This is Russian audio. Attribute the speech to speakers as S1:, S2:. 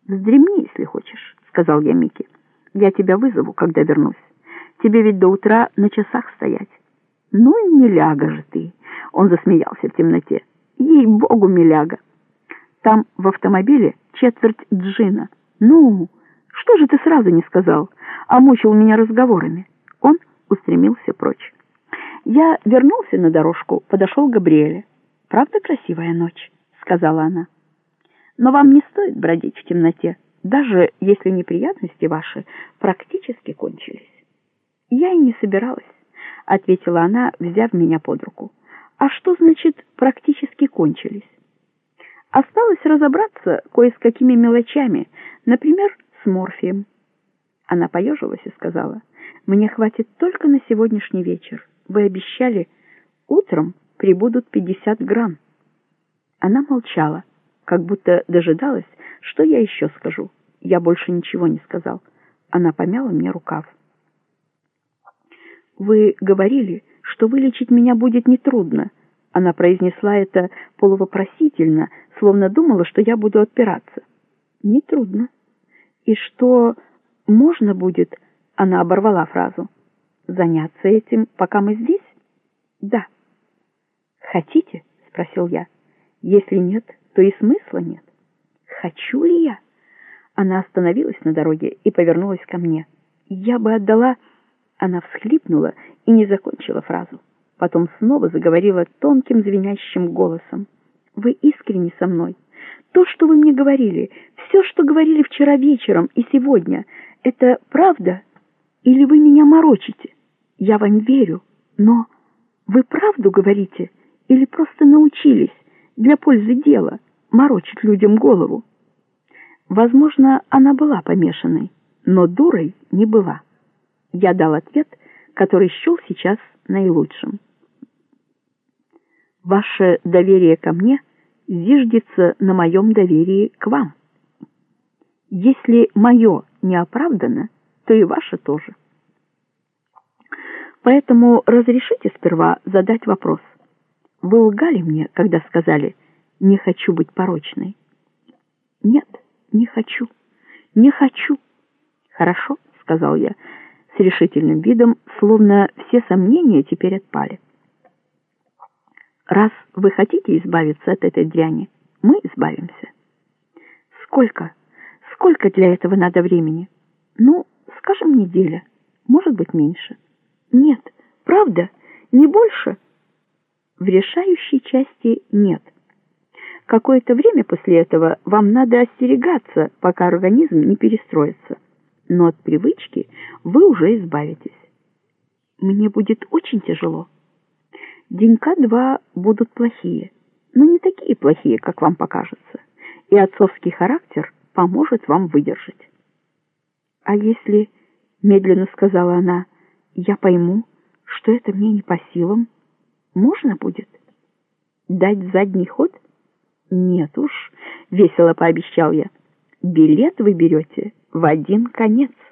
S1: «Вздремни, если хочешь», — сказал я Мике. «Я тебя вызову, когда вернусь. Тебе ведь до утра на часах стоять». «Ну и миляга же ты!» — он засмеялся в темноте. «Ей-богу, миляга! Там в автомобиле четверть джина. Ну, что же ты сразу не сказал, а мучил меня разговорами?» Он устремился прочь. Я вернулся на дорожку, подошел к Габриэле. «Правда красивая ночь?» — сказала она. «Но вам не стоит бродить в темноте, даже если неприятности ваши практически кончились». «Я и не собиралась», — ответила она, взяв меня под руку. «А что значит «практически кончились»?» «Осталось разобраться кое с какими мелочами, например, с морфием». Она поежилась и сказала: «Мне хватит только на сегодняшний вечер. Вы обещали, утром прибудут 50 грамм». Она молчала, как будто дожидалась, что я еще скажу. Я больше ничего не сказал. Она помяла мне рукав. «Вы говорили, что вылечить меня будет нетрудно». Она произнесла это полувопросительно, словно думала, что я буду отпираться. «Нетрудно. И что можно будет...» Она оборвала фразу. «Заняться этим, пока мы здесь?» «Да». «Хотите?» — спросил я. «Если нет, то и смысла нет». «Хочу ли я?» Она остановилась на дороге и повернулась ко мне. «Я бы отдала...» Она всхлипнула и не закончила фразу. Потом снова заговорила тонким звенящим голосом. «Вы искренни со мной. То, что вы мне говорили, все, что говорили вчера вечером и сегодня, это правда? Или вы меня морочите? Я вам верю, но вы правду говорите или просто научились для пользы дела морочить людям голову?» Возможно, она была помешанной, но дурой не была. Я дал ответ, который счел сейчас наилучшим. «Ваше доверие ко мне зиждется на моем доверии к вам. Если мое не оправдано, то и ваше тоже. Поэтому разрешите сперва задать вопрос. Вы лгали мне, когда сказали «не хочу быть порочной»?» «Нет, не хочу, не хочу». «Хорошо», — сказал я с решительным видом, словно все сомнения теперь отпали. «Раз вы хотите избавиться от этой дряни, мы избавимся». Сколько для этого надо времени? Ну, скажем, неделя, может быть, меньше». «Нет, правда, не больше?» «В решающей части нет. Какое-то время после этого вам надо остерегаться, пока организм не перестроится. Но от привычки вы уже избавитесь». «Мне будет очень тяжело». «Денька два будут плохие, но не такие плохие, как вам покажется, и отцовский характер поможет вам выдержать». «А если, — медленно сказала она, — я пойму, что это мне не по силам, можно будет дать задний ход?» «Нет уж, — весело пообещал я, — билет вы берете в один конец».